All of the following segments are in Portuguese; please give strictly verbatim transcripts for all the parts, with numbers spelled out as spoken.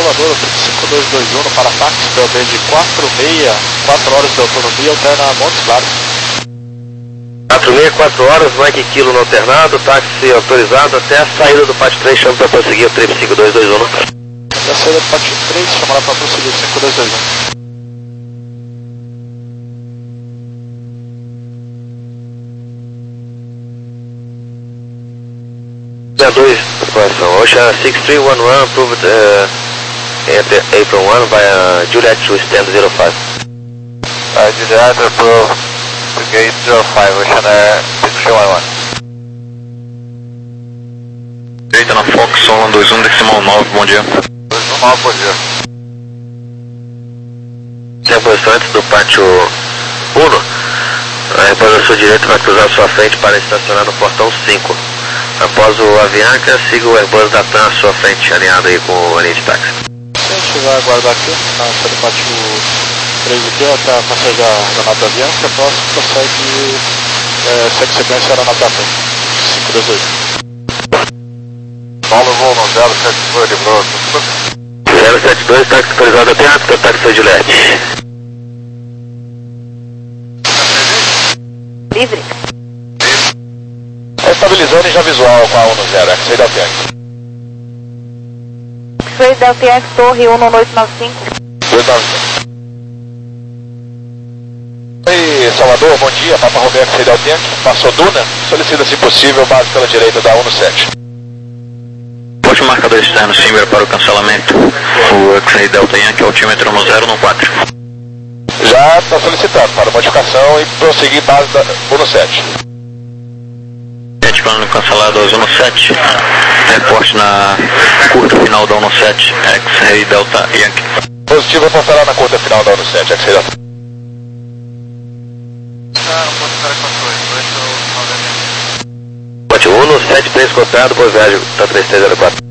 Salvador, cinco dois dois um para táxi, P O B de quatro seis, quatro horas de autonomia, alterna Montes Claros. quatro seis, quatro horas, Mike Kilo no alternado, táxi autorizado até a saída do Pátio três, chama para prosseguir o trip cinco dois dois um. Até a saída do Pátio três, chamará para prosseguir o cinco dois dois um. dois, correção, Ocean six three one one, approved uh, enter April one via Juliet to stand zero five. Uh, Juliet approved to gate zero five, Ocean Air six three one one. Direita na Fox, Solon dois um, decimal nove, bom dia. dois um nove, bom dia. Tem a posição antes do pátio um, a repouso à sua direita vai cruzar a sua frente para estacionar no portão cinco. Após o Avianca, siga o Airbus da TAM à sua frente, alinhado aí com a linha de táxi. A gente vai aguardar aqui, na saída do pátio três aqui, até a passagem da aeronave da Avianca, próximo prossegue, é, segue sequência da aeronave da TAM, cinco dois dois. Paulo, voo no zero sete dois, livrou. zero sete dois, táxi autorizado até a táxi Juliet. Livre. Estabilizando e já visual com a um no zero, X-Ray Delta Yankee. X-Ray Delta Yankee, torre um oito nove cinco. dois nove cinco. Oi, Salvador, bom dia, Papa Romeo X-Ray Delta Yankee, passou Duna, solicita se possível base pela direita da um no sete. Último marcador externo, Simber para o cancelamento, o X-Ray Delta Yankee, altímetro no zero no quatro. Já está solicitando para modificação e prosseguir base da um no sete. Plano cancelado ao zona sete, reporte na curta final da um no sete, X-Ray Delta Yankee. Positivo, reportará na curta final da um no sete, X-Ray Delta. Pátio um no sete três cotado, boa viagem, tá três três zero quatro.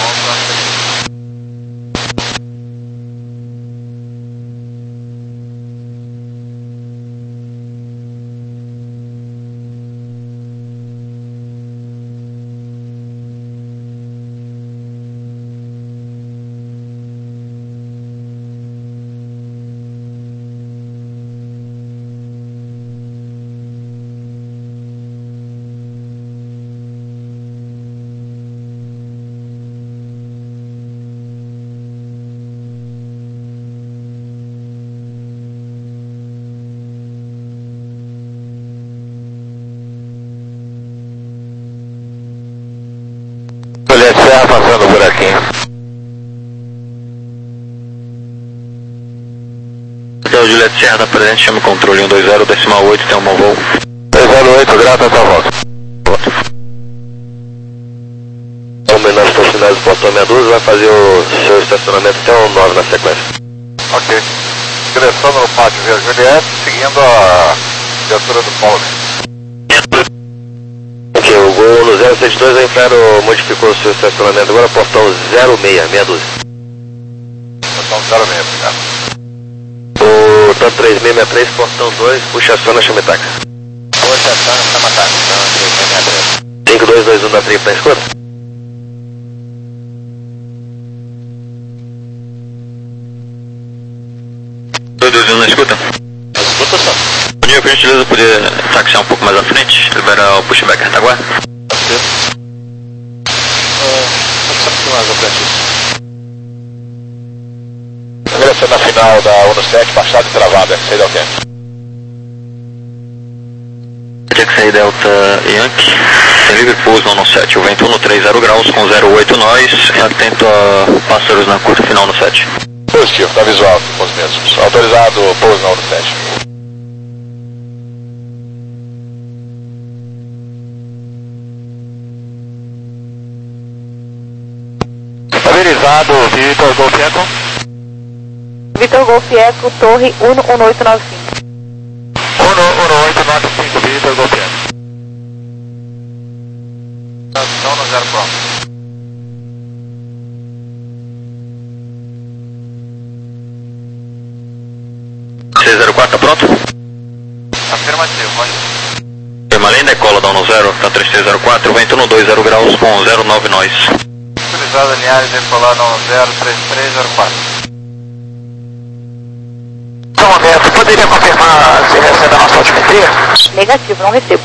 Juliet Serra passando o buraquinho. Então, Juliet Serra da presente, chama o controle um dois zero, decimal oito, tem um bom voo. dois zero oito, grata, tua volta. O menor estacionado do portão sessenta e dois vai fazer o seu estacionamento até o nove na sequência. Ok. Ingressando no pátio via Juliet, seguindo a viatura do Paulo. Ok, o Gol no zero sete dois, a Infero modificou o seu estacionamento agora, portão zero seis, meia dúzia. Portão zero seis, obrigado. O T A M três seis seis três, portão dois, puxação na Chametax. Puxação na Chametax, três seis seis três. cinco dois dois um da trip na escuta. dois dois um na escuta? Escuta só. Bom dia, por gentileza, poder taxiar um pouco mais à frente, liberar o pushback retaguarda? Pode ser. Taxar um pouquinho mais à frente isso. Ingressando na final da um no sete, baixada e travada, X-Ray Delta Yankee. X-Ray Delta Yankee, tem livre pouso no um no sete, o vento um no três zero graus com zero oito nós, atento a pássaros na curta final no sete. Positivo, tá visual com os mesmos. Autorizado pouso na um no sete. Estabilizado, Vitor Golf Eco. Vitor Golf Eco, torre um um oito nove cinco. um um oito nove cinco, Vitor Golf Eco. Estação no zero pronto. seis zero quatro, tá pronto? Afirmativo, pode. Tem além da cola da um no zero, tá três três zero quatro, vento no dois zero graus com zero nove nós. Utilizado Autorizado Linhares decolar no zero três três zero quatro. Um momento, poderia confirmar se recebe a nossa altimetria? Negativo, não recebo.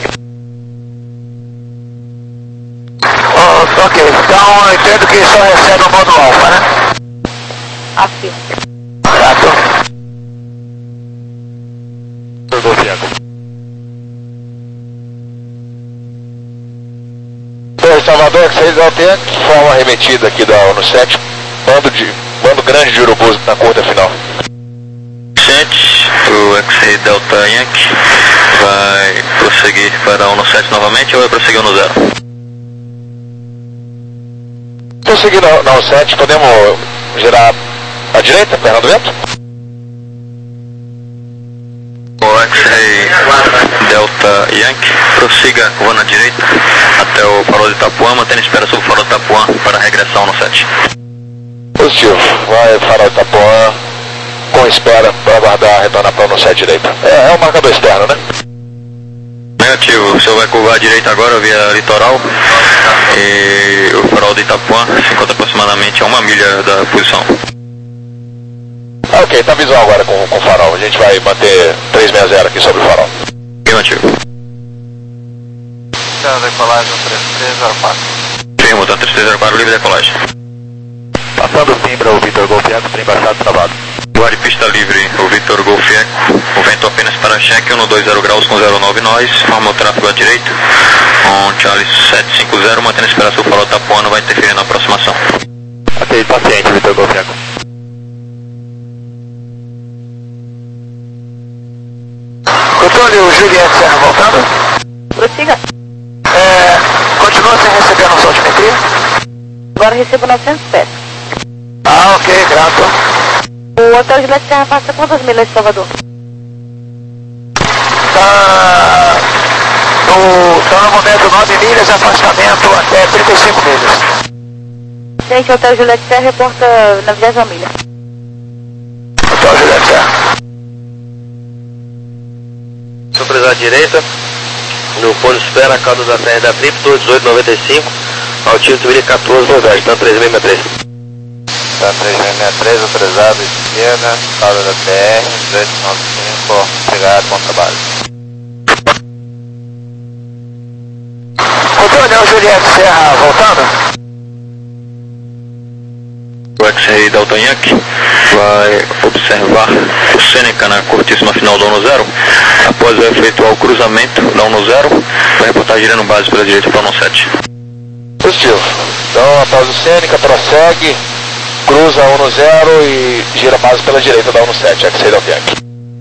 Oh, ok, então eu entendo que só recebe o módulo alfa, né? Afirmo. Grato. Salvador, que vocês não têm forma remetida aqui da ONU sete, bando, de, bando grande de urubus na curta final. sete, o X-Ray Delta Yankee vai prosseguir para a ONU sete novamente ou vai prosseguir no zero? Prosseguir na, na ONU sete, podemos girar à direita, perna do vento? O X-Ray Delta Yankee prossiga voando à direita até o farol de Itapuã, mantendo espera sobre o farol de Itapuã para regressar no sete. Positivo, vai farol de Itapuã com espera para aguardar retornar para o sete direita. É, é um marcador externo, né? Negativo, o senhor vai curvar à direita agora via litoral e o farol de Itapuã se encontra aproximadamente a uma milha da posição. Ah, ok, tá visual agora com, com o farol. A gente vai manter trezentos e sessenta aqui sobre o farol. Negativo. Decolagem três três zero quatro. Firmo, tá três três zero quatro, livre decolagem. Passando o Simbra, o Vitor Golf Eco, trem baixado travado. Guarde pista livre, o Vitor Golf Eco, o vento apenas para cheque, um dois zero graus com zero nove nós, forma o tráfego à direita, um Charlie sete cinco zero, mantendo a espera sobre o farol Itapuã, não vai interferir na aproximação. Ok, paciente, Vitor Golf Eco. Antônio, Juliette Serra voltando? Prossiga. É, continua sem receber a nossa altimetria? Agora recebo novecentos pés. Ah, ok, grato. O Hotel Gillette Serra passa quantas milhas de Salvador? Tá no, tá no momento nove milhas, afastamento até trinta e cinco milhas. Gente, o Hotel Gillette Serra reporta na vigésima milha. Hotel Gillette Serra. Surpresa à direita, no ponto de espera, cauda da T R da Trip, dezoito noventa e cinco, altímetro mil e quatorze, velocidade, tá três seis seis três. Tá três seis seis três, autorizado, esquerda, cauda da T R, dezoito noventa e cinco, obrigado, bom trabalho. Antônio, Juliette Serra voltando? O X-Ray Delta Yankee vai observar o Seneca na curtíssima final da ONU zero. Após efetuar o cruzamento da ONU zero, vai reportar girando base pela direita para a ONU sete. Positivo. Então, após o Seneca, prossegue, cruza a ONU zero e gira base pela direita da ONU sete, X-Ray Delta Yankee.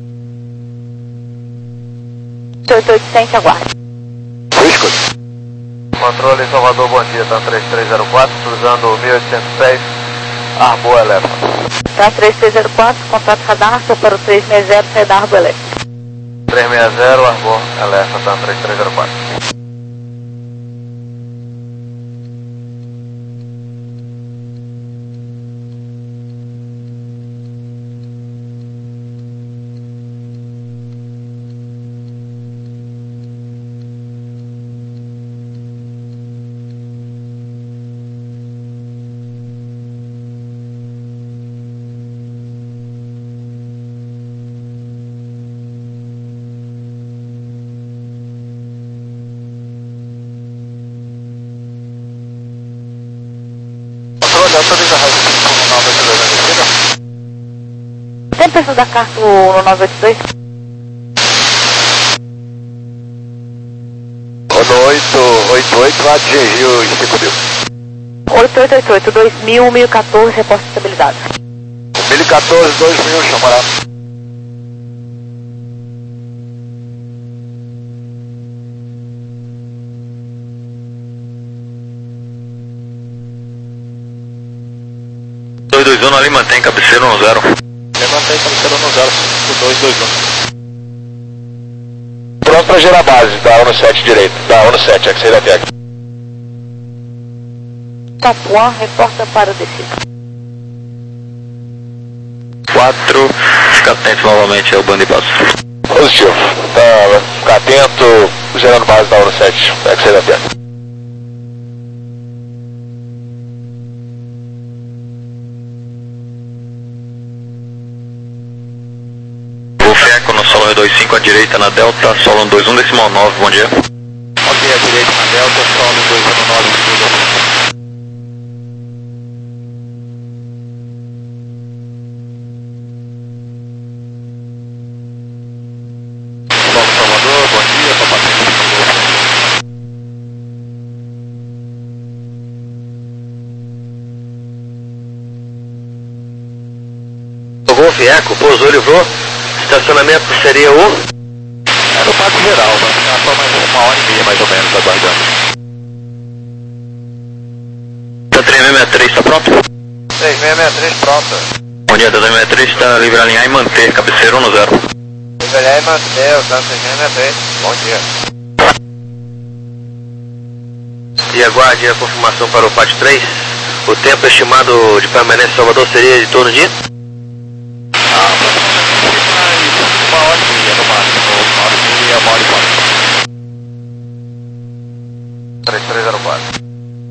oito oitocentos, aguarde. Risco. Controle Salvador, bom dia, tá três três zero quatro, cruzando mil e oitocentos pés, Arbo Elefa. Tá três três zero quatro, contato radar, sou para o três seis zero, sai da Arbo Elétrica. três seis zero, Arbo Elefa, tá três três zero quatro. Autoriza a rádio no nove oito dois na descida. Tem pessoa da carta no nove oito dois? Rodou oito oito oito, lá de Gil e cinco mil. oito oito oito oito, dois mil, mil e quatorze, reposta estabilizado. mil e quatorze, dois mil, chamará. dois dois um ali, mantém cabeceira no zero. Levantei cabeceira no zero, dois dois um. Pronto para gerar base da ONU sete direita, da ONU sete, X-Ray Delta Yankee. Itapuã, reporta para o descido. quatro, fica atento novamente ao bando de passo. Positivo. Tá, ficar atento, gerando base da ONU sete, X-Ray Delta Yankee. dois cinco à direita na Delta, solo um dois um decimal nove, bom dia. Ok, à direita na Delta, solo um dois um nove, segundo. Salvador, bom dia, Papa Tango. Golf Eco, pousou, livrou. Estacionamento seria o? É no Parque Geral, vai ficar só mais uma hora e meia mais ou menos aguardando. Tá três seis seis três, tá pronto? três seis seis três pronta. Bom dia, três seis seis três, está livre a alinhar e manter, cabeceira um zero. Livre e manter, o três seis seis três, bom dia. E aguarde a confirmação para o Pátio três. O tempo estimado de permanência em Salvador seria de torno de? Ah, uma hora e meia no máximo, uma hora e meia, uma hora e quatro. três três zero quatro.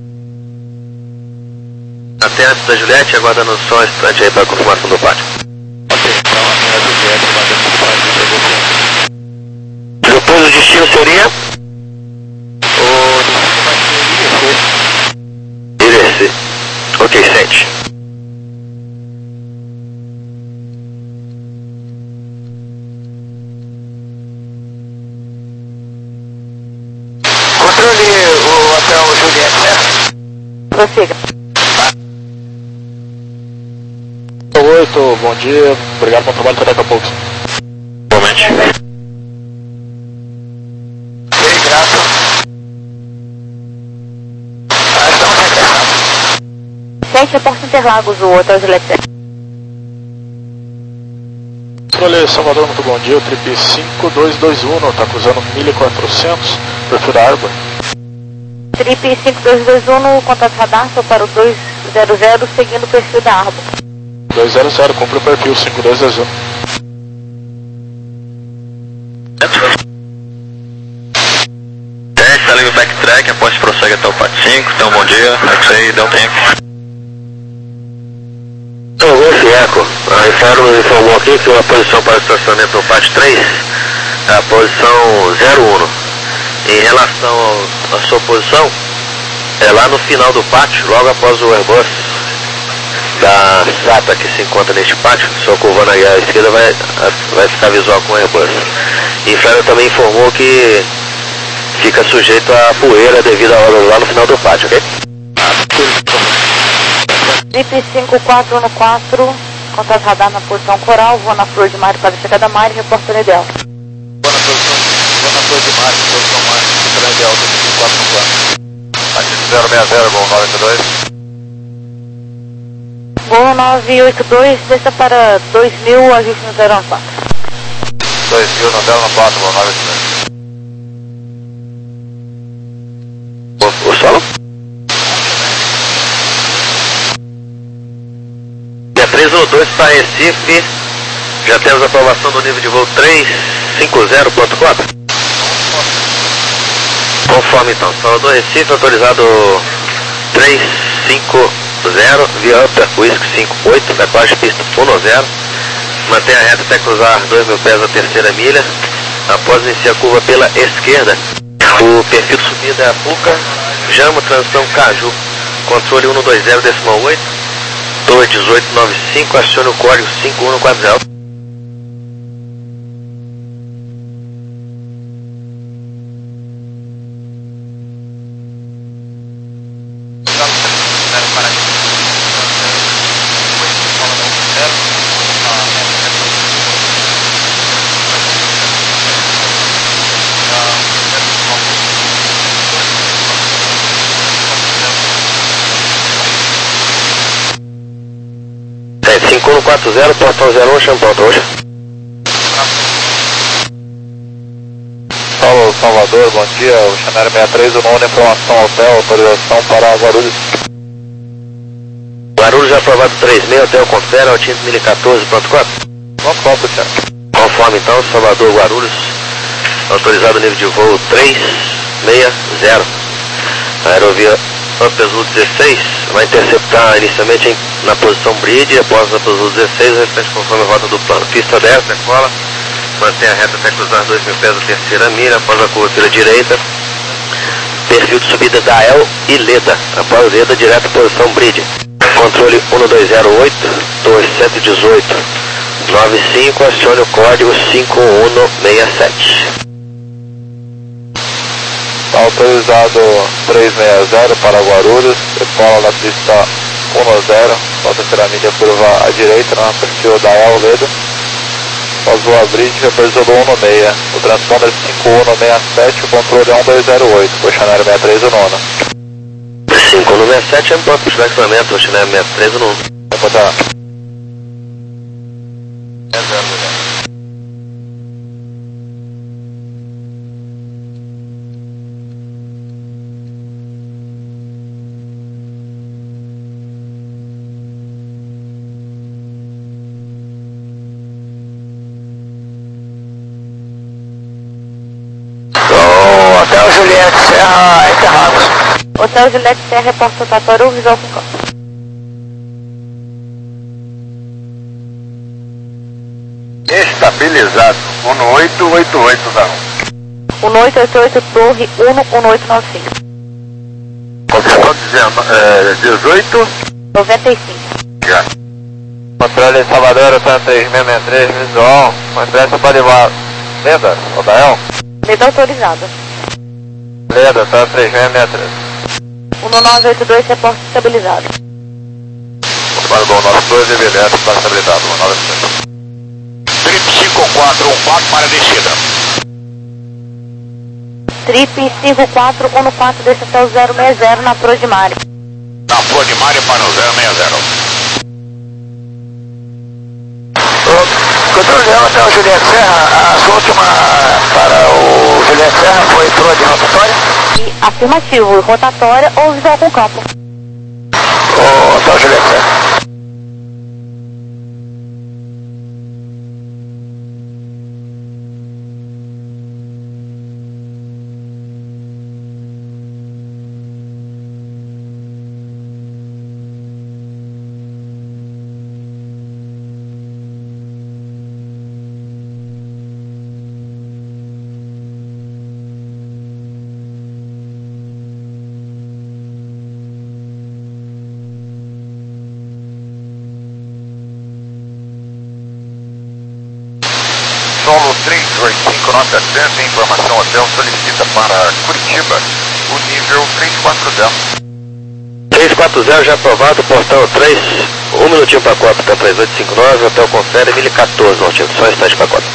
Até antes da Juliette, aguardando só um instante aí para a confirmação do pátio. Ok, então até a Juliette, aguardando o pátio, chegou. Depois o destino seria? O destino vai ser I D C. I D C. Ok, sete. Controle o hotel Juliette, certo? Prossiga. oito, bom dia, obrigado pelo trabalho, até daqui a pouco. Igualmente. Ok, graças. Ah, estamos regressando. sete, reporte Interlagos, o Hotel Juliette. Controle Salvador, muito bom dia, o trip cinco dois dois um, tá cruzando mil e quatrocentos, perfil da Arbor. Trip cinco dois dois um, no contato radar, só para o dois zero zero, seguindo o perfil da Arbor. dois zero zero, cumpre o perfil cinco dois dois um. sete, tá livre backtrack, após prossegue até o Pátio cinco, então bom dia, é isso aí, deu tempo. Então, Golf Eco, a Infaro nos informou aqui que a posição para o estacionamento no Pátio três é a posição zero um. Em relação ao, à sua posição, é lá no final do pátio, logo após o Airbus da S A T A que se encontra neste pátio, só curvando aí à esquerda vai, vai ficar visual com o Airbus. E Infaro também informou que fica sujeito a poeira devido à obra lá no final do pátio, ok? Trip cinco quatro um quatro, contato radar na posição coral, vou na flor de mar para a chegada da mar e reportando ideal. Vou na posição, vou na flor de mar, posição mar, fica ideal, cinco quatro um quatro. Aqui zero seis zero, gol nove oito dois. Gol nove oito dois, desça para dois mil, ajuste no zero um quatro. dois mil no zero um quatro, gol nove oito dois. O, o solo? Dia três um dois para Recife, já temos a aprovação do nível de voo três cinco zero ponto quatro. Conforme então, Salvador Recife autorizado três cinco zero, via Upper Whisky cinco oito, decote pista um zero, mantenha a reta até cruzar dois mil pés na terceira milha, após iniciar a curva pela esquerda, o perfil de subida é a Puca, Jamo, transição Caju, controle um dois zero decimal oito, torre dezoito noventa e cinco, acione o código cinco um quatro zero. cinco um quatro zero, portão zero um, Champão, hoje. Paulo, Salvador, bom dia, o Chanel sessenta e três, o nome informação hotel, autorização para Guarulhos. Guarulhos aprovado três seis, hotel confere, Altinho mil e quatorze ponto quatro. Vamos para o Luciano. Conforme então, Salvador, Guarulhos, autorizado nível de voo três seis zero. A aerovia Upper Azul dezesseis vai interceptar inicialmente em, na posição bridge, após a posição dezesseis, o restante conforme a rota do plano. Pista dez, decola, Mantenha a reta até cruzar dois mil pés da terceira mira, após a curva pela direita. Perfil de subida da El e Leda. Após Leda, direto posição bridge. Controle um dois zero oito, dois sete um oito, nove cinco, acione o código cinco um seis sete. Autorizado trezentos e sessenta para Guarulhos, decola na pista um zero, para a terceira milha curva à direita, na perfil da El Leda. Após o bridge, autorizou do um seis, o transponder cinco um seis sete, o controle é um dois zero oito, Oceanário sessenta e três, o nono. cinco um seis sete é um bloco de flexamento, Oceanário sessenta e três, o nono. Vai botar. Hotel Juliette Serra, Interlagos. Hotel Juliette Serra, reporta rotatório, visual com campo. Estabilizado, um oito oito oito da um oito oito oito, torre um um oito nove cinco. Condição dezoito. noventa e cinco. Já. Controle Salvador, Hotel três seis seis três, visual, com interesse para levar Leda, Odael? Leda autorizada. Leda, Hotel três seis seis três. um nove oito dois, reporte estabilizado. Confirmado do um nove dois, evidente, para estabilidade, um nove dois. Trip cinco quatro um quatro para descida. Trip cinco quatro um quatro, desce até o zero seis zero na Pro de Mari. Na Pro de Mari para o zero seis zero. Controle Hotel Juliette Serra, a sua última para o Juliette Serra foi Pro de rotatória? E afirmativo, rotatória ou visual com campo. O Hotel Juliette Serra. Solo três dois cinco, nota dez, informação hotel solicita para Curitiba, o nível três quatro zero. três quatro zero já aprovado, portão três, um minutinho para quatro, hotel três oito cinco nove, hotel confere mil e quatorze, Norte, só instante para quatro.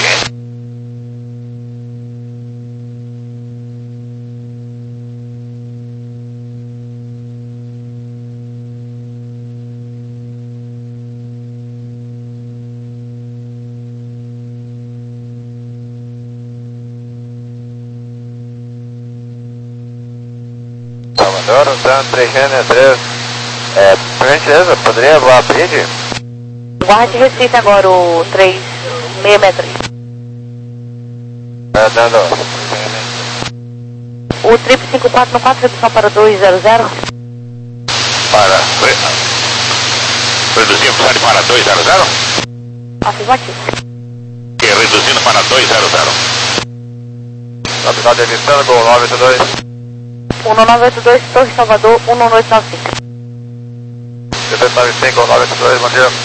Salvador, Hotel três seis três. É, por gentileza, poderia voar a bridge? Guarde Recife agora, o três seis seis três. É, dando. O trip cinco quatro um quatro, redução para dois zero zero. Para. Reduzindo para dois zero zero? Afirmativo. E reduzindo para dois zero zero. Capital de Vitano, Gol nove oito dois. um nove oito dois, Torre Salvador, um oito nove cinco. dezoito nove cinco, nove oito dois, bom dia.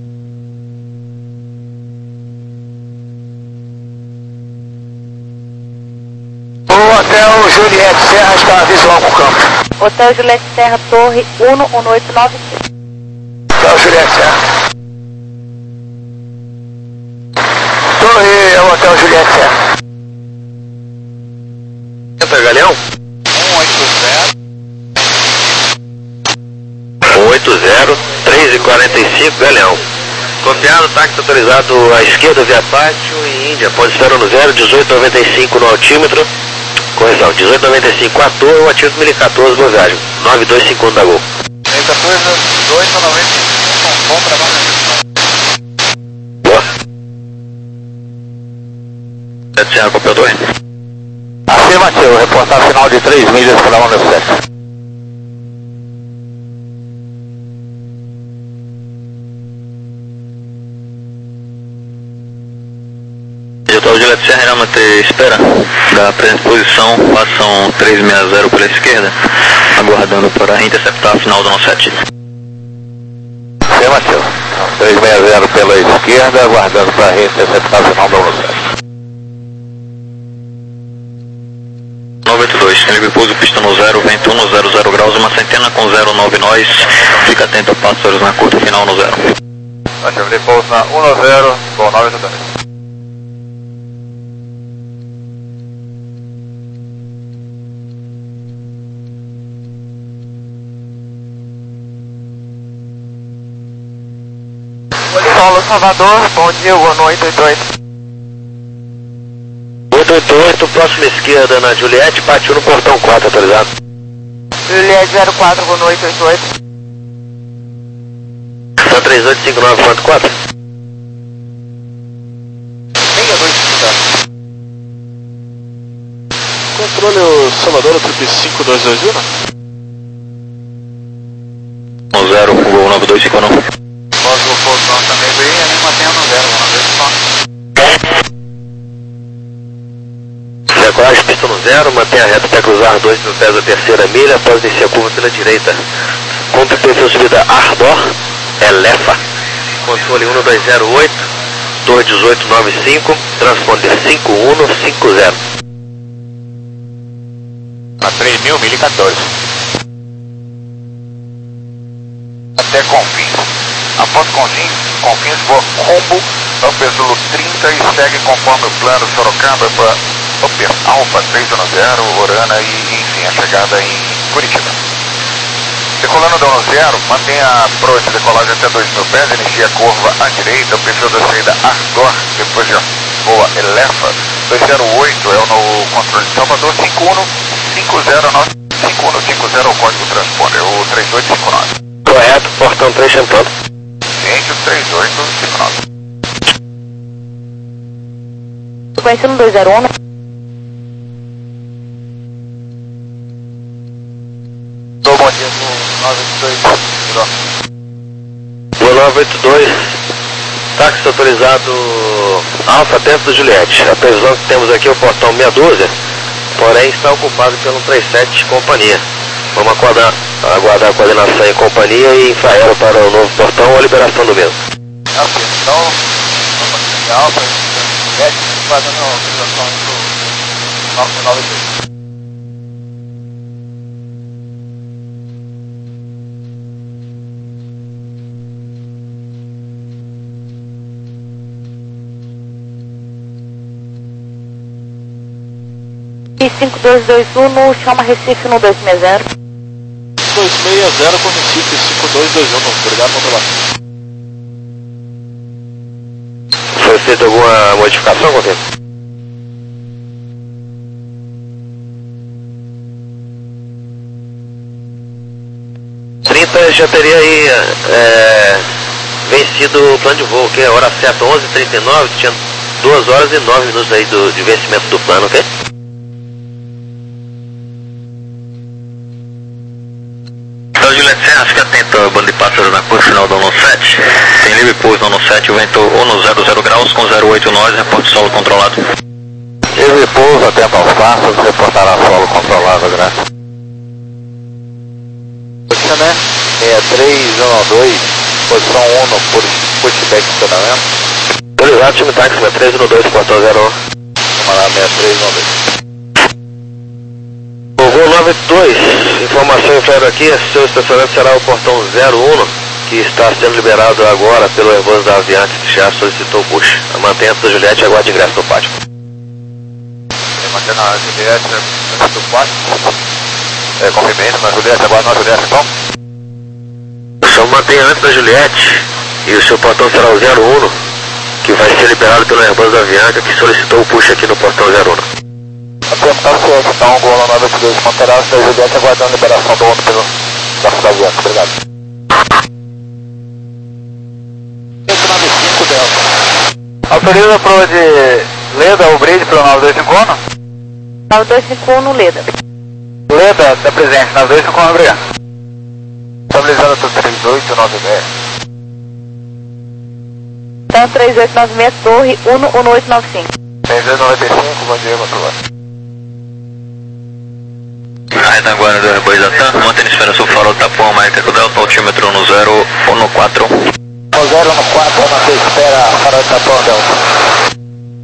O Hotel Juliette Serra está visual com campo. Hotel Juliette Serra, Torre um oito nove cinco. Hotel Juliette Serra. Torre é o Hotel Juliette Serra. Entra, Galeão? um oito zero. um oito zero, três e quarenta e cinco, Galeão. Copiado, táxi autorizado à esquerda via pátio e Índia, pode estar no zero, dezoito noventa e cinco no altímetro. Correção, dezoito noventa e cinco a torre, o ativo mil e quatorze, boa viagem. nove dois cinco um da Gol. quatorze, dezoito noventa e cinco, bom trabalho. Boa. sete Serra, copiador. Afirmativo, reportar final de três milhas para a onda sete. Então, Juliette Serra irá manter espera da presente posição, passam trezentos e sessenta pela esquerda, aguardando para interceptar a final do nosso sete. Sim, Matheus. trezentos e sessenta pela esquerda, aguardando para interceptar a final do nosso sete. nove oito dois, tem livre pouso, pista no zero, vento um no zero zero graus, uma centena com zero nove nós, fica atento a pássaros na curta final no zero. Nós temos livre pouso na um no zero, com nove oito dois. Paulo Salvador, bom dia, boa noite, oito oito. oito oito oito, próxima esquerda na Juliette, partiu no portão quatro, atualizado. Juliette zero quatro, boa noite, oito oito. Tá três oito cinco nove, quatro quatro. Meia noite, tá? Controle o Salvador, triple cinco dois dois um. No zero, Gol nove dois cinco nove. Após o posição também bem, a gente mantém no zero, vamos ver só. Decolagem, pista no zero, mantém a reta até cruzar dois mil pés da terceira milha, após descer a curva pela direita. Conta que tem subida Ardor, Elefa. Controle um dois zero oito, dois um oito nove cinco, transponder cinco um cinco zero. A três mil, milha quatorze. Até Confins. Após Confins, Confins voa combo, Upper Zulu trinta e segue conforme o plano Sorocaba para Upper Alfa três um zero, Orana e enfim a chegada em Curitiba. Decolando da um zero, mantenha a approach de decolagem até dois mil pés, inicia a curva à direita, o perfil da saída Ardor, depois já voa Elefa, dois zero oito é o no controle de Salvador, cinco um cinco zero nove, cinco um cinco zero é o código transponder, o três oito cinco nove. Correto, portão três chamando. Ciente, três oito cinco nove. Sequência no dois zero um. Tô, bom dia, no nove oito dois. O nove oito dois, táxi autorizado Alfa dentro do Juliette. A previsão que temos aqui é o portão meia dúzia, porém está ocupado pelo trinta e sete companhia. Vamos aguardar, aguardar a coordenação em companhia e infraero para o novo portão ou a liberação do mesmo. Ok, então, vamos aqui Alfa, Juliette, fazendo a autorização do nove nove dois. cinco dois dois um, chama Recife no dois seis zero. dois seis zero com Recife cinco dois dois um, obrigado pelo trabalho. Foi feita alguma modificação, Contempo? trinta já teria aí é, vencido o plano de voo, que é a hora certa onze e trinta e nove, tinha duas horas e nove minutos aí do, de vencimento do plano, ok? Então, Juliette Serra, fica atento ao bando de pássaros na curva final do ano sete. Tem livre pouso no ano sete, o vento ou no zero zero graus com zero oito nós, reporte solo controlado. Livre pouso, atento aos passos, reportará solo controlado, graças. Posição, né? seis três um dois, posição um por pushback funcionamento. Autorizado, time táxi seis três um dois, portão zero um. Camarada seis três um dois. O voo nove oito dois, informação inferior aqui, seu estacionamento será o portão zero um, que está sendo liberado agora pelo Airbus da Avianca, que já solicitou o push. Mantenha a Juliette e aguarde ingresso no pátio. Mantendo a Juliette do pátio. É, confirmando na Juliette, agora na Juliette, então. Só mantenha antes da Juliette e o seu portão será o zero um, que vai ser liberado pelo Airbus da Avianca, que solicitou o push aqui no portão zero um. Tá certo, então, Gol nove oito dois, manterá a Juliette aguardando a liberação do outro pelo da da Avianca, obrigado. oito nove cinco, Delta. Autoriza pro de Leda, o bridge pelo nove dois cinco um? nove dois cinco um no Leda. Leda, está presente, nove dois cinco um, obrigado. Estabilizado para três oito nove seis. Então três oito nove seis, torre um um oito nove cinco. três dois noventa e cinco, bom dia, controlado. Retaguarda do Airbus da TAM, mantendo espera sul farol Tapuã, Mike Eco Delta, altímetro no zero um no quatro. No zero no quatro, mantém espera farol Tapuã Delta.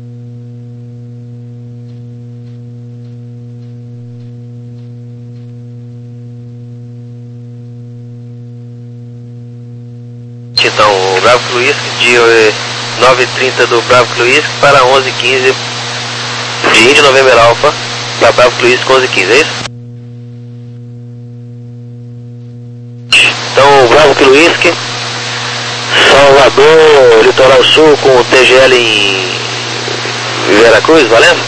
Então, o Bravo Fluisk de nove e trinta do Bravo Fluisk para onze e quinze de Índio November Alpha para Bravo Fluisk onze e quinze, é isso? Então, o Bravo Fluisk, Salvador, Litoral Sul com T G L em Veracruz, valendo?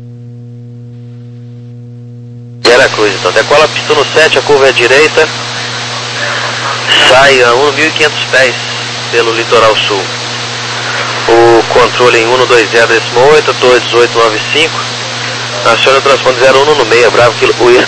Veracruz, então, decola a pista no sete, a curva é à direita, sai a mil e quinhentos pés pelo Litoral Sul. O controle em um dois zero decimal oito, dois oito nove cinco. Aciona o transponder zero um no meio, Bravo Fluisk.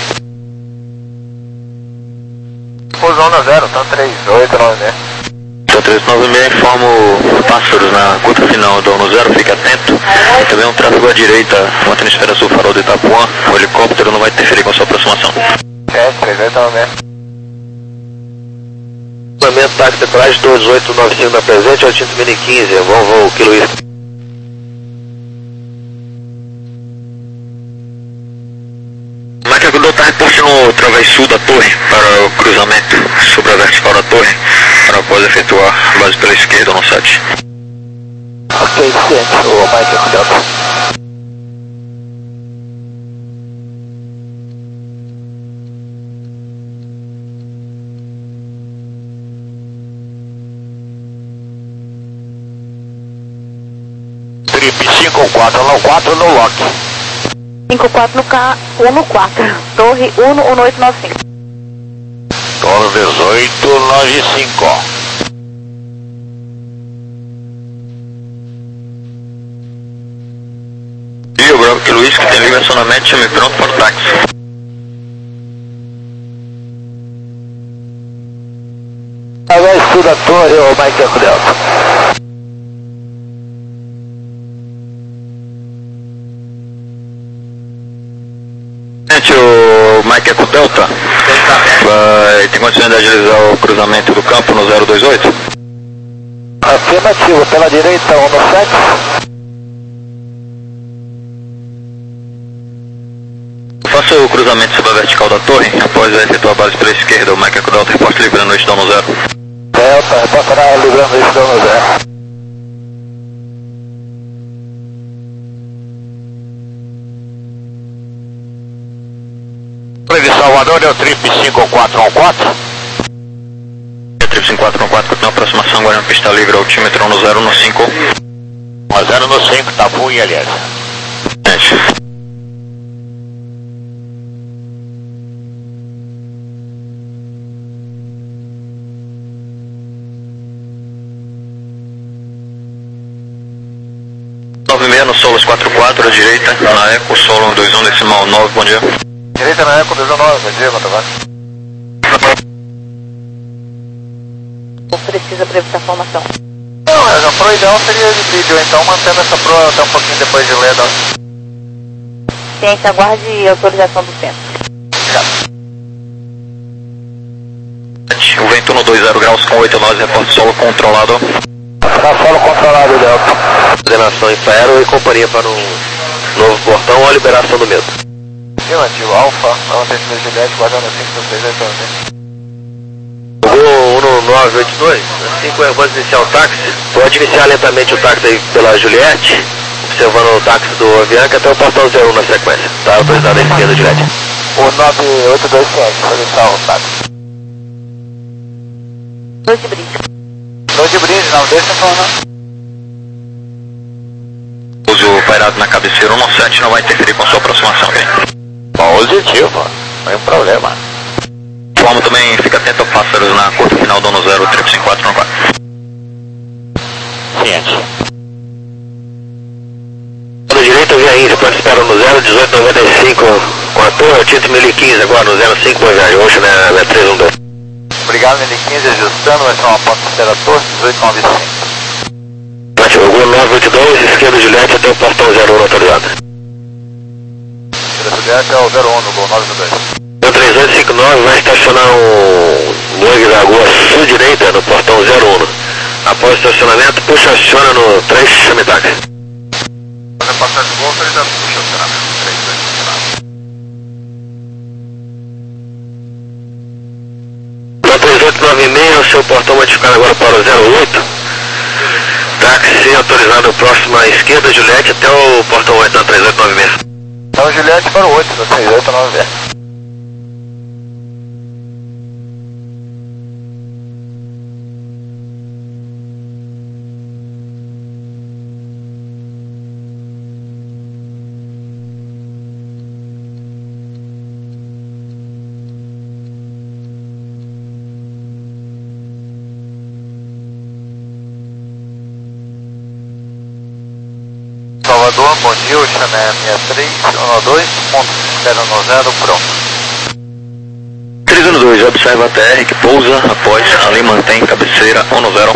Fusão na zero, tá três oito nove seis. Então três nove seis, informa o Pássaros na curta final do ano zero, fique atento. E também um tráfego à direita, mantendo espera sul farol do Itapuã. O helicóptero não vai interferir com a sua aproximação. sete três oito nove seis. Equipamento táxi decolagem dois oito nove cinco na presente, altitude mil e quinze, bom voo, Kilo Whisky. Mike Eco Delta reporte no través sul da torre para o cruzamento sobre a vertical da torre, para após efetuar base pela esquerda no sete. Ok, ciente, o Mike Eco Delta. cinco quatro no quatro no lock. cinco quatro no K, um no quatro. Torre um um oito nove cinco. Torre dezoito nove cinco. E o Bravo Kilo Whisky tem ligação na mente, chame pronto para o táxi. Agora estuda a torre, o Mike Eco Delta. O Mike Eco Delta vai, tem condições de agilizar o cruzamento do campo no zero dois oito? Afirmativo, pela direita um no sete. Faça o cruzamento sobre a vertical da torre, após efetuar a base pela esquerda, o Mike Eco Delta reporte livrando o estão no zero. Delta, reportará livrando o estão no zero. De Salvador é o trip cinco quatro um quatro. Trip cinco quatro um quatro, continua a aproximação, agora na pista livre, altímetro no zero no cinco. um zero no cinco, Tapuã e L S. Gente. nove seis no Solos quatro quatro, à direita, na Eco, Solo um dois um decimal nove, bom dia. Direita na Eco dezenove, bom dia, controlado. Ou precisa prever a formação? Não, a pro ideal seria de vídeo, então mantendo essa pro até um pouquinho depois de Leda. Ciência, aguarde autorização do centro. O vento no dois zero graus com oito nove, reporte solo controlado. Tá solo controlado, Delta. Ordenação Infraero e companhia para um novo portão ou a liberação do mesmo. Afirmativo, Alfa, noventa e três Juliette, guardando cinco seis oito nove. Gol um nove oito dois, assim que o Airbus iniciar o táxi, pode iniciar lentamente o táxi aí pela Juliette, observando o táxi do Avianca até o portão zero um na sequência. Tá autorizado à esquerda, Juliette. O nove oito dois sete, pode iniciar o táxi. Dois de brinde. Dois de brinde, não deixa falando. Uso pairado na cabeceira um sete, não vai interferir com a sua aproximação, ok? Positivo, não tem problema. Forma também, fica atento a Pássaros na curta final do ano zero, trip cinco quatro um quatro. Ciente. Na direita, via Índia, pode esperar no zero dezoito noventa e cinco com a torre, título mil e quinze agora no zero cinco, boa viagem, hoje na três um dois. Obrigado, mil e quinze, ajustando, vai ser uma ponta terceira torre, dezoito nove cinco. Mate, o nove oito dois, esquerda Juliette até o portão zero um autorizado. Esquerda Juliette é o zero um no Gol nove oito dois. O três oito cinco nove vai estacionar um Boeing da Lagoa Sul direita no portão zero um. Após o estacionamento, puxa aciona no três, chame táxi. Fazer passagem de volta, ele já puxa o estacionamento três dois cinco nove. No três oito nove seis, o seu portão modificado agora para o zero oito. Táxi autorizado próximo à esquerda, Juliette, até o portão oito na três oito nove seis. Então Juliette para o oito da três oito nove seis. Salvador, bom dia, o Chané sessenta e três, um dois, ponto zero zero, pronto. três um dois, observa a T R que pousa após ali mantém cabeceira um zero.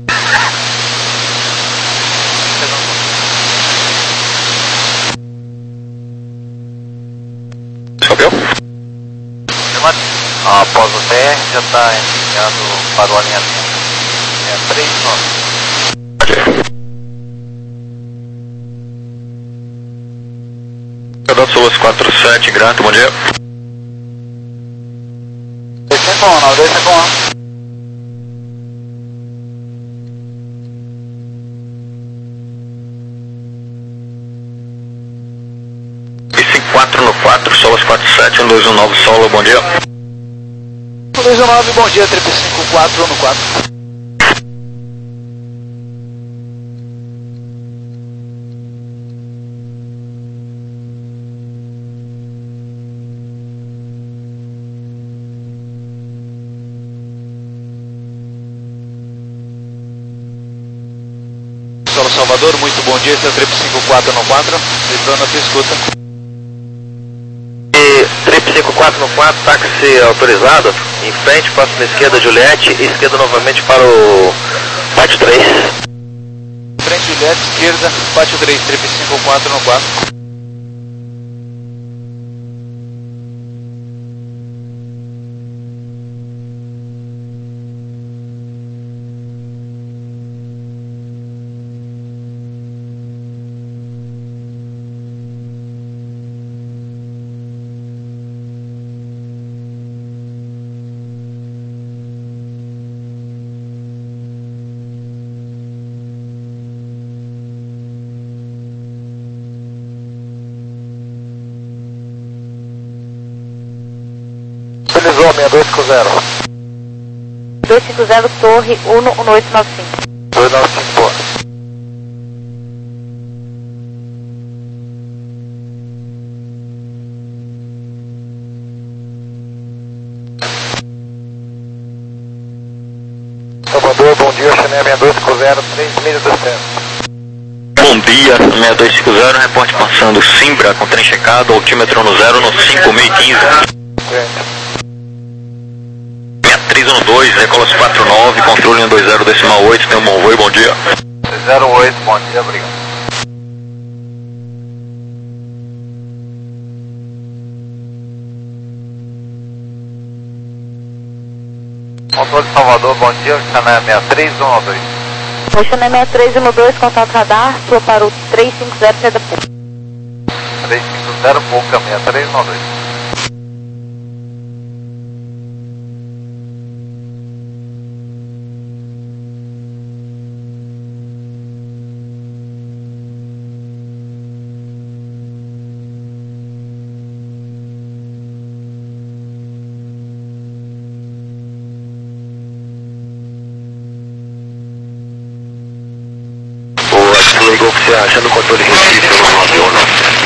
Subiu? Após o T R já está enviando para o alinhamento. sessenta e três, nove. Cadastro Solas quatro sete, grato, bom dia. dois cinco um, nove dois cinco um. cinco quatro no quatro, Solas quatro sete, um dois um nove, Solo, bom dia. um dois um nove, bom dia, trip cinco quatro no quatro. Salvador, muito bom dia, esse é o trip cinco quatro no quatro, retorno a tua escuta. E trip cinco quatro no quatro, táxi autorizado, em frente, próxima esquerda Juliette, e esquerda novamente para o pátio três. Frente Juliette, esquerda, pátio três, trip cinco quatro no quatro. Utilizou seis dois cinco zero. dois cinco zero, Torre um um oito nove cinco. dois nove cinco, boa. Salvador, bom dia, Chané seis dois cinco zero, três milhas do centro. Bom dia, seis dois cinco zero, reporte passando Simbra com trem checado, altímetro no zero no cinco mil e quinze. sessenta e três um dois, Recolas quatro nove, controle um dois zero decimal oito, tem um bom voo, bom dia. zero oito, bom dia, obrigado. Controle de Salvador, bom dia, Chané seis três um dois. O Chané seis três um dois, contato radar, sua para o três cinco zero, Seda Pouca. três cinco zero, Pouca, seis três um dois. Ligou o que você acha no controle Recife, no nove um.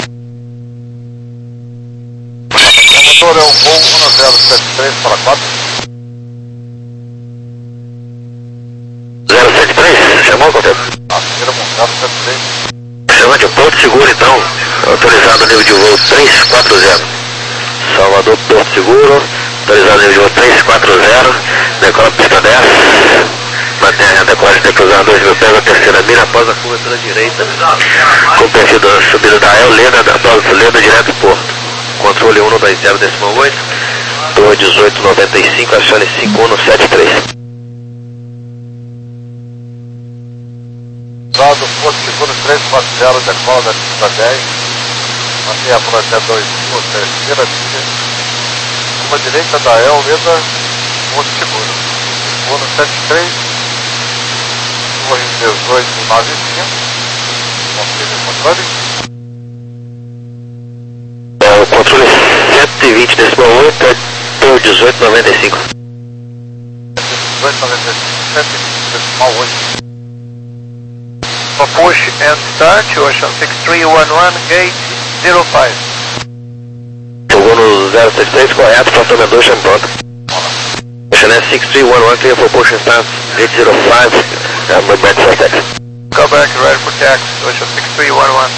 Motor é o voo um zero sete três para quatro. zero sete três, chamou, Coteiro? Ah, primeiro um zero sete três. Chama de Porto Seguro, então. Autorizado nível de voo três quatro zero. Salvador, Porto Seguro. Autorizado nível de voo três quatro zero. Decola pista dez. Mantém a decolagem Vai cruzar dois mil pés, a terceira mira após a curva pela direita. Com o perfil da subida da El, Leda, da Leda direto Porto. Controle um dois zero decimal oito. Torre dezoito noventa e cinco, acione cinco um sete três. Lado Porto Seguro três quatro zero, decola da pista dez. Mantenha a projeto dois mil, terceira via. Uma direita da El, Leda, Porto Seguro. Seguro sete três. Torre dezoito noventa e cinco. Confirme o controle. É, o controle cento e vinte decimal oito, é Torre dezoito noventa e cinco. dezoito noventa e cinco, cento e vinte decimal oito. Push and start, Ocean six three one one, gate zero five. Chegou no zero sete três, correto, afastamento Ocean pronto. Ocean six three one one, clear for push and start, gate zero five, uh, movement for taxi. Come back, ready for taxi, Ocean six three one one.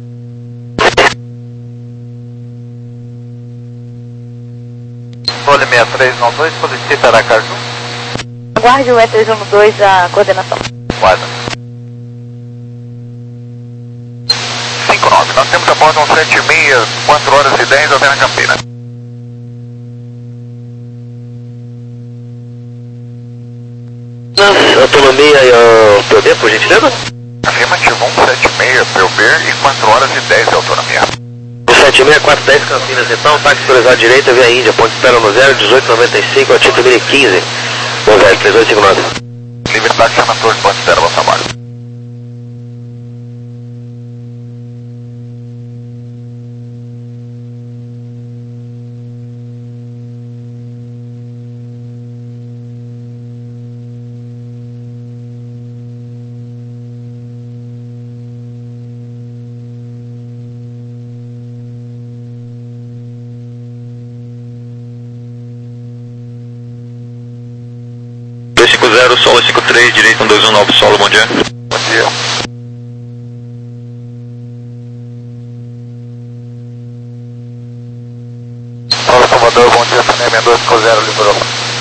Controle seis três um dois, solicita Aracaju. Aguarde o E três um dois a coordenação. Guarda. cinco nove, nós temos a bordo um sete seis, quatro horas e dez, até na Campina. Autonomia e o P U B, por gentileza? Afirmativo, um sete seis, P U B e quatro horas e dez de autonomia. um sete seis, quatro dez Campinas, então, táxi priorizado direita, via Índia, ponto de espera no zero dezoito noventa e cinco, altitude mil e quinze, bom velho, três oito cinco nove. Livre táxi na torre, ponto de espera, bom trabalho. dois cinco zero, solo cinco três, direito um dois um nove, solo, bom dia. Bom dia. Solo Salvador, bom dia, C N M dois cinco zero, liberou.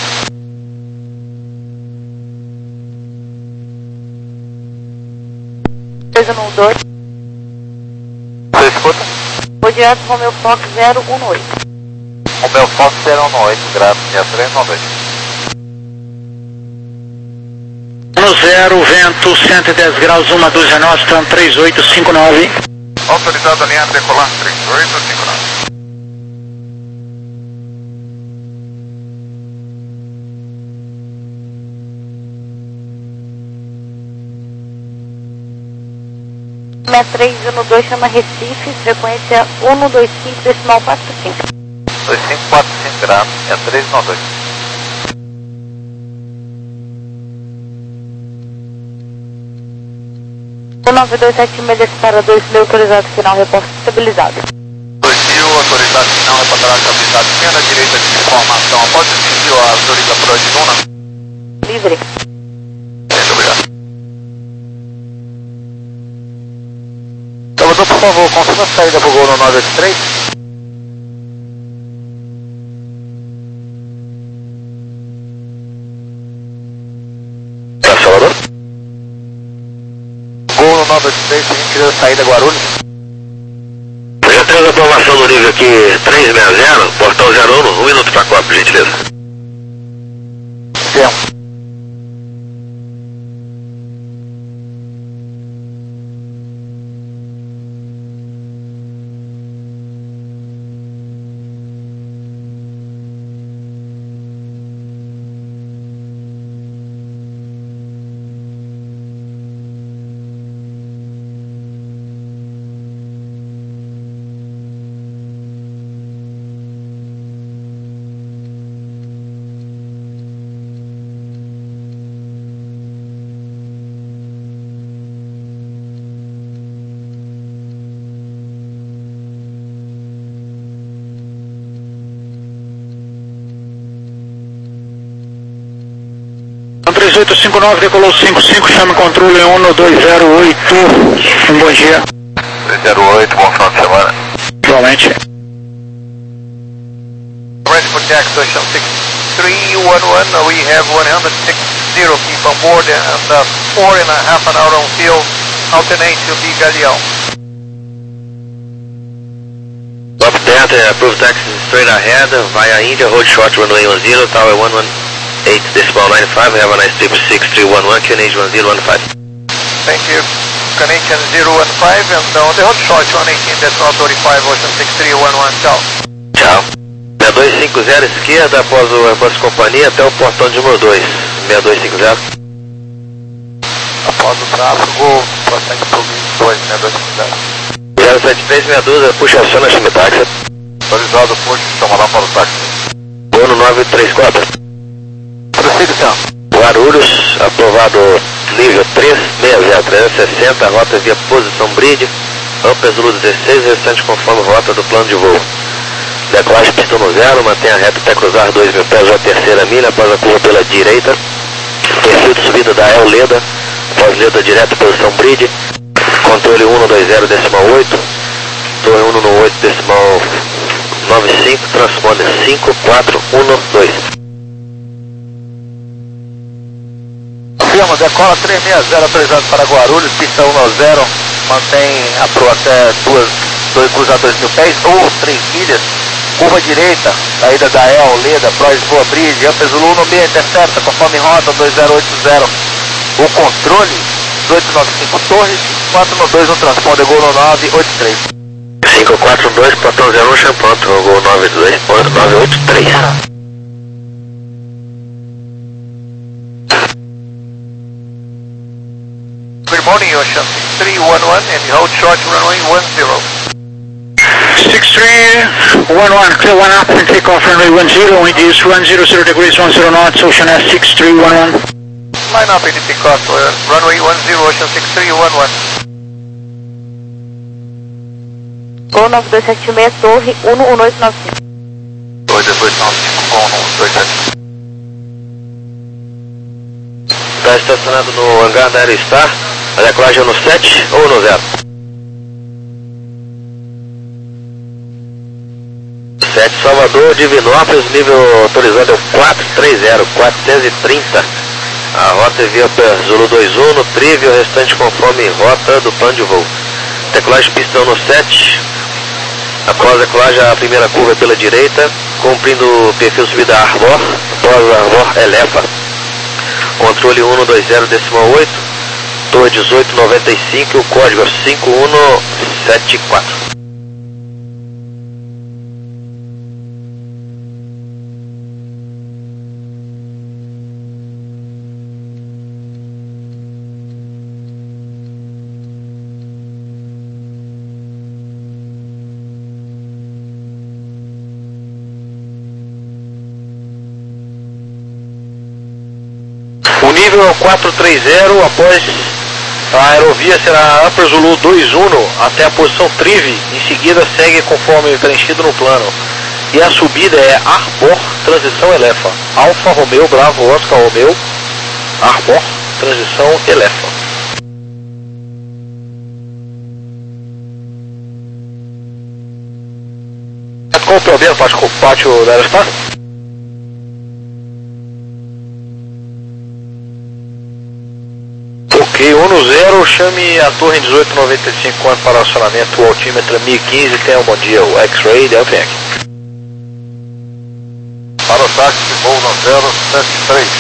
três um dois. Você escuta? Vou direto para o meu Fox zero um oito. O meu Fox zero um oito, grave seis três um dois. No zero, vento cento e dez graus, uma dúzia Nostrum, três oito cinco nove. Autorizado a linha decolar, três oito cinco nove. seis três um dois chama Recife, frequência um dois cinco decimal quatro cinco. dois cinco quatro cinco, grave seis três um dois. um nove dois sete seis para dois mil, autorizado final, reporte estabilizado. dois mil, autorizado final, reportará estabilizado. Linha da direita de informação. Após o início, autoriza por hoje, Duna. Livre. Muito obrigado. Salvador, por favor, confirma a saída para o gol no nove oito três. Tá, Salvador? Gol no nove oito três, seguinte saída Guarulhos. Já temos a aprovação do nível aqui três seis zero, portão zero um, um minuto para quatro, por gentileza. Tempo. três oito cinco nove, decolou cinco cinco, chama controle um dois zero oito. Um bom dia. três zero oito, bom final de semana. Igualmente. Ready for taxi, Ocean six three one one, we have one sixty zero, keep on board and uh, four and a half an hour on field, alternate to be Galeão. Up Delta, approved taxi straight ahead, via India, hold short runway one zero, tower one one eight decimal nine five, have a nice trip six three one one, Q N H one zero one five. Thank you. Canadian zero one five and on the hot short one eighteen decimal thirty-five, Ocean six three one one, tchau. Tchau. seis dois cinco zero esquerda após o Airbus Companhia até o portão de número dois. seis dois cinco zero. Após o tráfego, prossegue para o vinte e dois, seis dois cinco zero. zero sete três seis dois, puxa aciona chame táxi. Autorizado, puxa, chama lá para o táxi. Uno nove três quatro. Prossiga, senhor. Guarulhos, aprovado nível três seis zero, trezentos e sessenta, rota via posição bridge, Ampers Zulu dezesseis, restante conforme rota do plano de voo. Decolagem pistão no zero, mantenha reto até cruzar dois mil pés a terceira milha, após a curva pela direita. Perfil de subida da El Leda, após Leda direto, posição bridge. Controle um dois zero decimal oito, torre um no oito decimal nove cinco, transponder cinco quatro um dois. Firma, decola três seis zero, autorizado para Guarulhos, pista um zero, mantém a proa até duas, dois, cruzar dois mil pés ou três milhas. Curva direita, saída da El, Leda, Pro Lisboa Bridge, Ampers Zulu no B, intercepta, conforme rota dois zero oito zero. O controle, dezoito nove cinco Torres, quatro nove dois no transponder, Gol no nove oito três. cinco quatro dois, portão zero um, Champão, Gol nove dois ponto nove oito três. Good morning, Ocean six three one one and hold short runway one zero. six three one one, clear one up and take off runway one zero, wind is one zero zero degrees, one zero knots, Ocean S six three one one. Line up in the takeoff, uh, runway one zero, Ocean six three one one. Gol nove dois sete seis, torre um um oito nove cinco. dois dois nove cinco com um dois sete. Está estacionado no hangar da Aerostar, a decolagem é no sete ou no zero? sete Salvador, Divinópolis, nível autorizado é o quatro três zero, quatrocentos e trinta. A rota é via Zulu dois um, no trívio, restante conforme rota do plano de voo. Decolagem pistão no sete, após a decolagem a primeira curva é pela direita, cumprindo o perfil subida Arbor, após Arbor Elefa. Controle um dois zero decimal oito, torre dezoito noventa e cinco, o código é cinco um sete quatro. O nível é o quatro três zero, após a aerovia será Ampers Zulu dois um até a posição Trive, em seguida segue conforme preenchido no plano. E a subida é Arbor, transição Elefa, Alfa Romeo, Bravo, Oscar Romeo, Arbor, transição Elefa. Qual o problema, pátio, pátio da Aerostar? Ok, um zero, chame a torre dezoito noventa e cinco para o acionamento, o altímetro mil e quinze, tenha um bom dia, o X-Ray, Delta Yankee. Para o táxi, voo no zero sete três.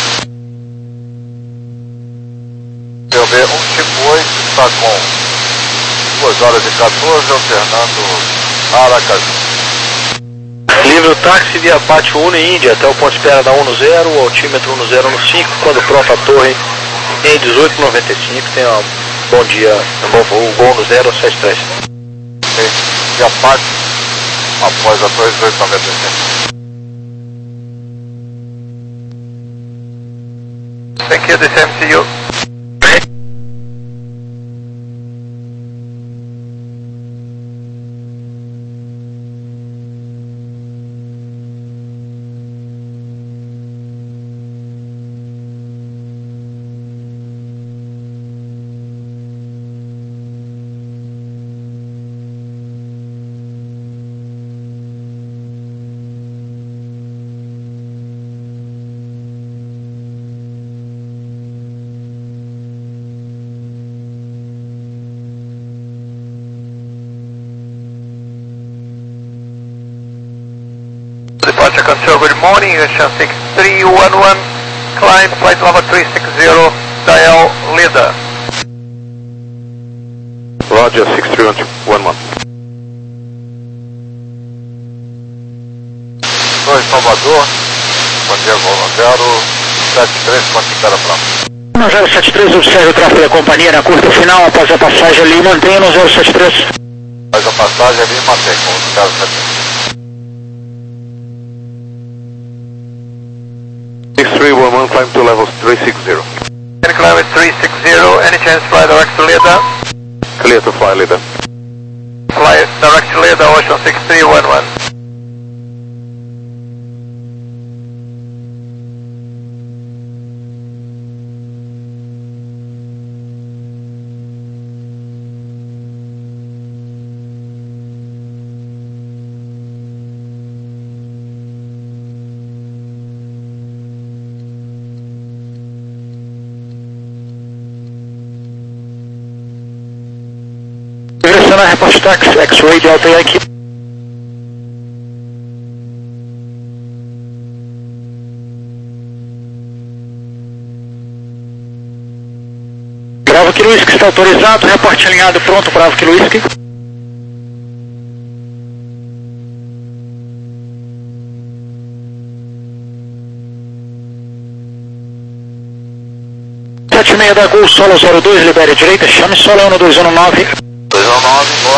Eu ver um tipo oito, está com duas horas e quatorze, alternando Aracaju. Livre o táxi via pátio um e Índia, até o ponto de espera da um zero, o altímetro um zero no cinco, quando pronto a torre em dezoito noventa e cinco, tenha um bom dia, um bom voo, Gol no zero sete três. Ok, e a parte após a torre dezoito noventa e cinco. Thank you, this M C U. Departure Control, good morning, Ocean six three one one, climb flight level three six zero, dial leader. Roger, six three one one. dois Salvador, bom dia, voo zero sete três, quantificada pronto. zero sete três, observe o tráfego da companhia na curta final, após a passagem ali, mantenha no zero sete três. Faz a passagem ali e mantém com o zero sete três. six three one one, climb to level three six zero. Can climb at three six zero, any chance fly direct to leader? Clear to fly, leader. Fly direct to leader, Ocean six three one one. Direcionar report taxi, X-ray Delta Yankee. Bravo Kilo Whisky está autorizado, reporte alinhado pronto, Bravo Kilo Whisky. sete e meia da Gol, solo zero dois, libere a direita, chame solo um dois um nove. dois um nove, boa.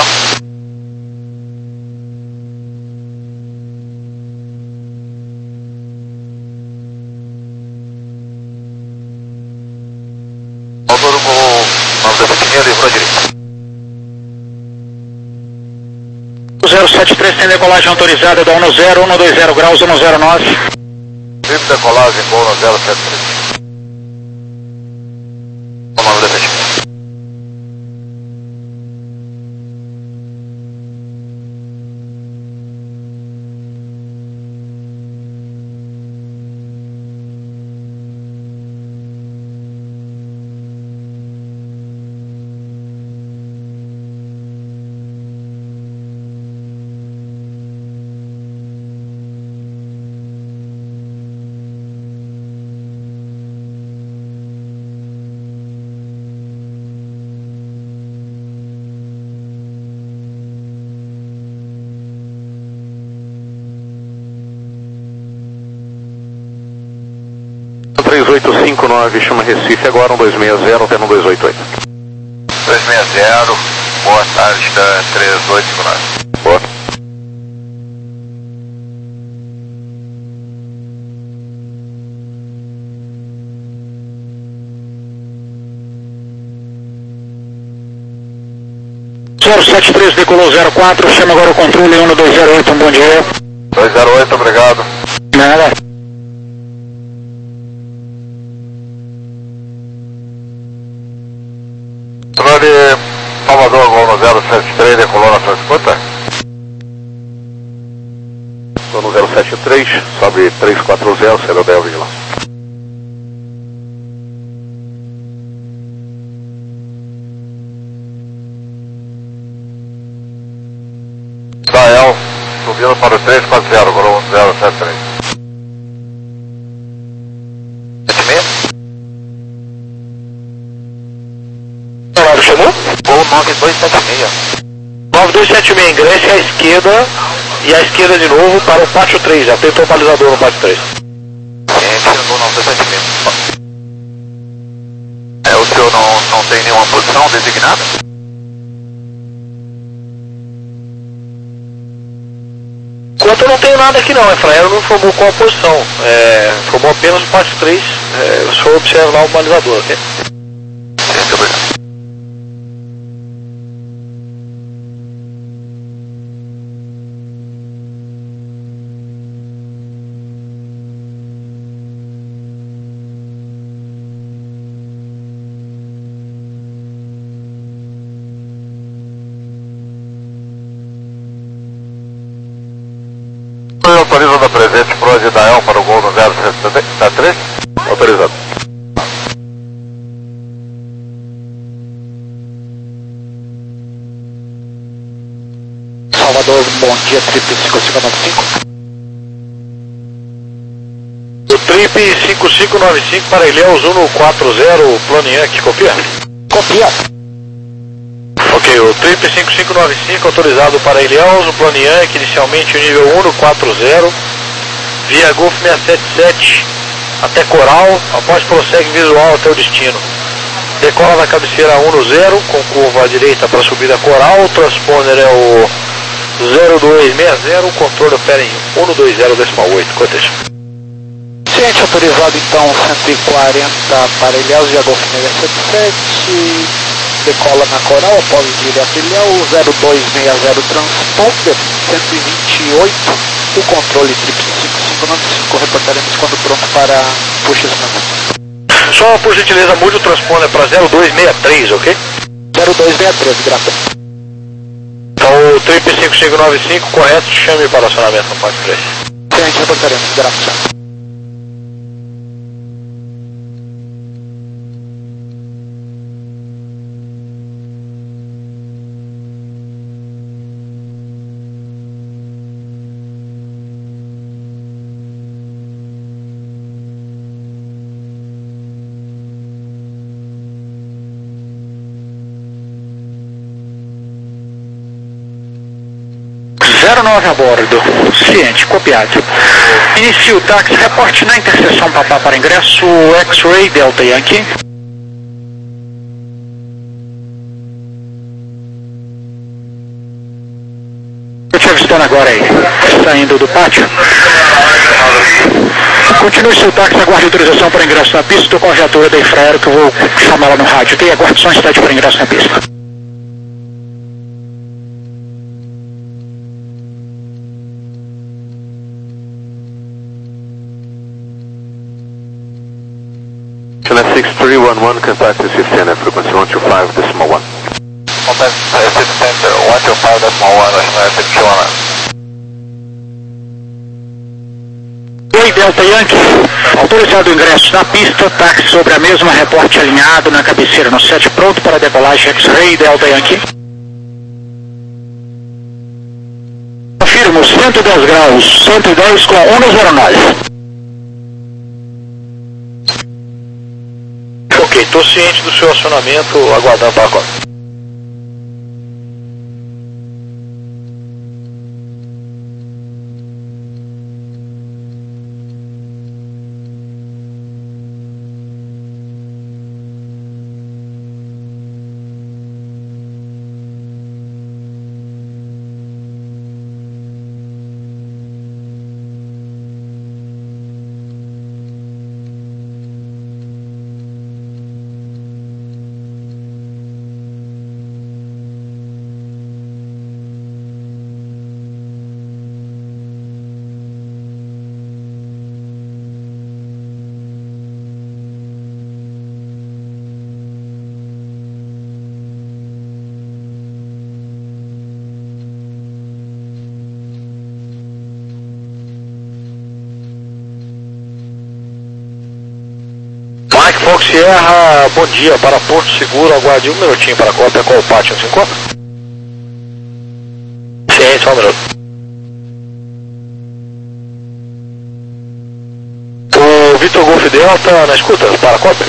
Motor nove dezessete, livrou a direita. zero sete três tem decolagem autorizada da um zero, um dois zero graus, um zero nove. Livre decolagem, gol no zero sete três. nove dezessete. três oito cinco nove, chama Recife agora, um dois seis zero, até um dois oito oito. dois seis zero, boa tarde, da três oito cinco nove. Boa. zero sete três decolou zero quatro, chama agora o controle um dois zero oito, um bom dia. dois zero oito, obrigado. Nada. Controle Salvador, gol no zero sete três, decolou na sua escuta. Estou no zero sete três, sobe três quatro zero, Celo Del Vigilância. Dael, subindo para o três quatro zero, gol no zero sete três. sete seis? Chamou? Gol nove dois sete seis. nove dois sete seis, ingresse à esquerda e à esquerda de novo para o pátio três, já tentou o balizador no pátio três. Gente, gol nove dois sete seis. É, o senhor não, não tem nenhuma posição designada? Enquanto eu não tenho nada aqui não, Efrael não informou qual a posição, é, informou apenas o pátio três, é, o senhor observa lá o balizador, ok? Gente, obrigado. Autorizado a presente pro de Dael para o gol no zero sete três? Autorizado. Salvador, bom dia, triplo cinco cinco nove cinco. Trip cinco cinco nove cinco para Ilhéus um quatro zero, plano Yankee, copia? Copia. Ok, o Trip cinco cinco nove cinco autorizado para Ilhéus, o plano Yankee, inicialmente o nível um quatro zero, via Golf seiscentos e setenta e sete até Coral, após prossegue visual até o destino. Decola na cabeceira um zero, com curva à direita para subida a Coral, o transponder é o zero dois seis zero, o controle opera em um dois zero decimal oito, cotejo. Ciente autorizado então cento e quarenta para Ilhéus, via Golf seiscentos e setenta e sete, decola na Coral, após direto Ilhéus, zero dois seis zero transponder, cento e vinte e oito, o controle Trip cinco cinco nove cinco, reportaremos quando pronto para push esse. Só por gentileza mude o transponder para zero dois seis três, ok? zero dois seis três, graças. Então o Trip cinco cinco nove cinco, correto, chame para acionamento no Parque três. Ciente, reportaremos, graças. zero nove a bordo, ciente, copiado. Inicia o táxi, reporte na interseção Papá para ingresso, X-Ray Delta Yankee. Eu te avistando agora aí, saindo do pátio. Continue seu táxi, aguarde autorização para ingresso na pista, estou com a viatura da Infraero que eu vou chamar lá no rádio, ok? Aguarde só um instante para ingresso na pista. six three one one, contact is fifteen, frequency one two five decimal one. Contact Pacific Center one two five decimal one, Pacific Tijuana. Oi, Delta Yankee, autorizado o ingresso na pista, táxi sobre a mesma, reporte alinhado na cabeceira no sete, pronto para decolagem, X-Ray Delta Yankee. Confirmo, cento e dez graus, cento e dez com um zero nove. Ok, estou ciente do seu acionamento, aguardando para agora. Mike Fox Sierra, bom dia, para Porto Seguro, aguarde um minutinho para a cópia, qual o pátio se encontra? Sim, só um minuto. O Vitor Golf Delta, na escuta, para a cópia?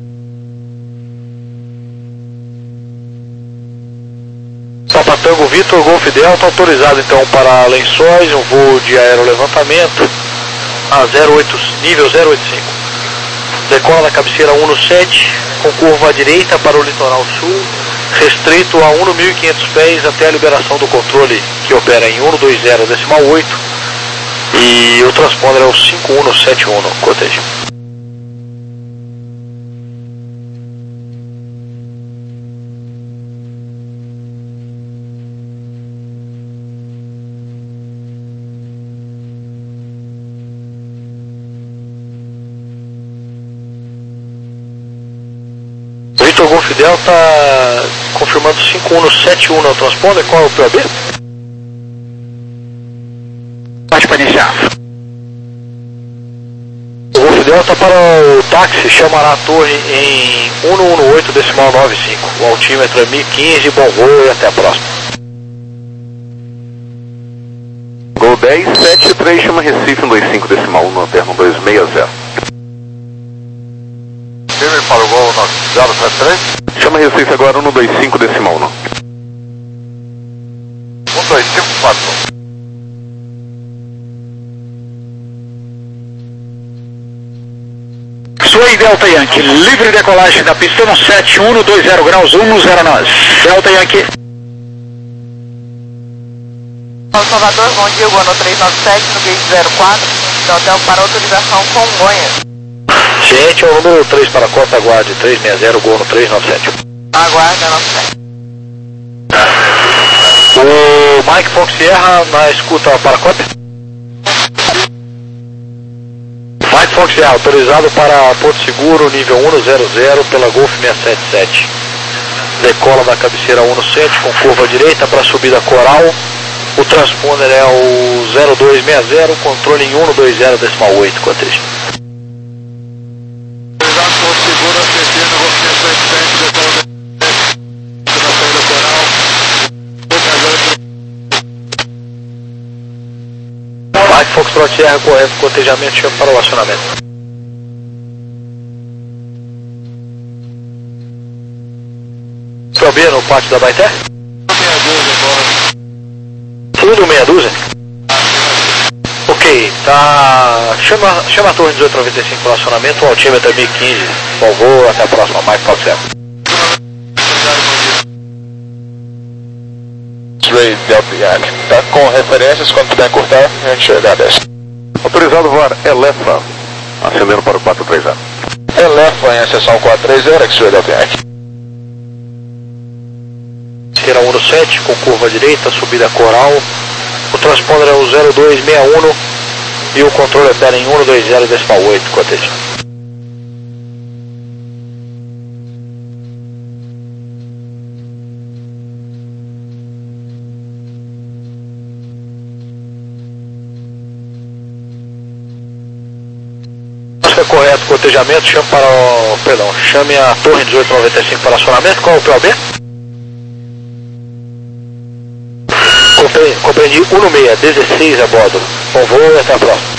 Papa Tango Vitor Golf Delta, autorizado então para Lençóis, um voo de aerolevantamento a zero oito, nível zero oito cinco. Decola na cabeceira um no sete, com curva à direita para o litoral sul, restrito a um mil e quinhentos pés até a liberação do controle, que opera em um dois zero decimal oito, e o transponder é o cinco um sete um, cotejo. Vitor Golf Delta, confirmando cinco um sete um no transponder, qual é o P O B? Pode para iniciar. O Golf Delta para o táxi chamará a torre em um um oito decimal nove cinco. O altímetro é mil e quinze, bom voo e até a próxima. Gol dez sete três, chama Recife um dois cinco decimal um, lanterna um dois seis zero. para o Gol zero sete três. Chama a Recife agora um dois cinco decimal um. um dois cinco quatro. Sway Delta Yankee, livre decolagem da pista no sete um dois zero graus um zero nove. Delta Yankee. Salvador, bom dia, Gol no três nove sete, no gate zero quatro, do hotel para autorização Congonhas. Ciente é o número três para a Cota, aguarde três seis zero, Gol no três nove sete. Aguarda, nove sete. O Mike Fox Sierra na escuta para a Cota. Mike Fox Sierra, autorizado para Porto Seguro, nível um zero zero, pela Golf seiscentos e setenta e sete. Decola da cabeceira um sete com curva direita para subida Coral. O transponder é o zero dois seis zero, controle em um dois zero decimal oito, Coteja. Autorizado Porto Seguro, acessando a Golf seiscentos e setenta e sete, decola da saída Coral. Mike Foxtrot Sierra, correto, cotejamento, chama para o acionamento. P O B no pátio da Baité? Tudo meia dúzia? Ok, tá. Chama, chama a torre dezoito noventa e cinco para o acionamento, o altímetro é mil e quinze. Bom voo, até a próxima, Mike Fox Sierra. Sway Delta Yankee. Tá com referências, quando puder cortar, a gente agradece. Autorizado voar Elefa, ascendendo para o quatro três zero. Elefa em acessão quatro três zero, Sway Delta Yankee. Esquerda um sete com curva direita, subida Coral. O transponder é o zero dois seis um e o controle opera em um dois zero decimal oito, Coteja. É correto, cotejamento, chame para o, perdão, chame a torre dezoito noventa e cinco para acionamento. Qual é o P O B? Compreendi um seis, dezesseis a bordo. Bom voo e até a próxima.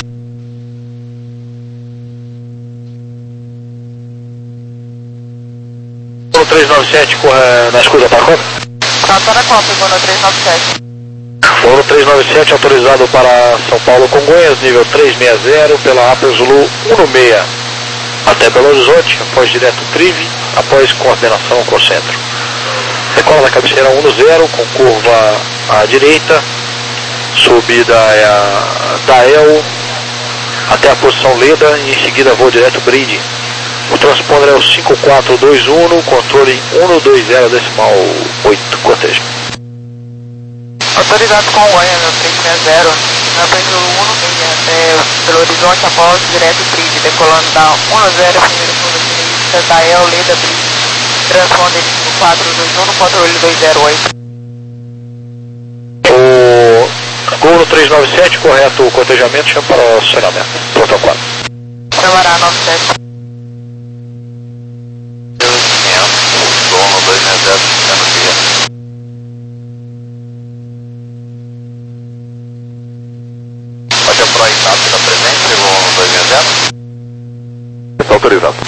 No três nove sete, corre na escuta para a Copa? Tá, tá na Copa, Gol no três nove sete. Voo três nove sete, autorizado para São Paulo Congonhas, nível três seis zero, pela Apple Zulu um seis. Até Belo Horizonte, após direto Trive, após coordenação com o centro. Decola da cabeceira um zero, com curva à direita, subida é a Dael, até a posição Leda, e em seguida voo direto Bride. O transponder é o cinco quatro dois um, controle em um dois zero decimal oito, Coteja. Autorizado Congonhas no três seis zero, na Zulu um seis, até Belo Horizonte, após direto Bride, decolando da um zero, primeiro fundo direita, Dael, Leda, Bride. Transponder cinco quatro dois um, controle dois zero oito. O Gol no três nove sete, correto o cotejamento, chama para o acionamento. Protocolo. Chamará nove sete. Gol no dois seis zero, sendo dia. Pode aprovar a etapa da presente, Gol no dois seis zero. Está autorizado.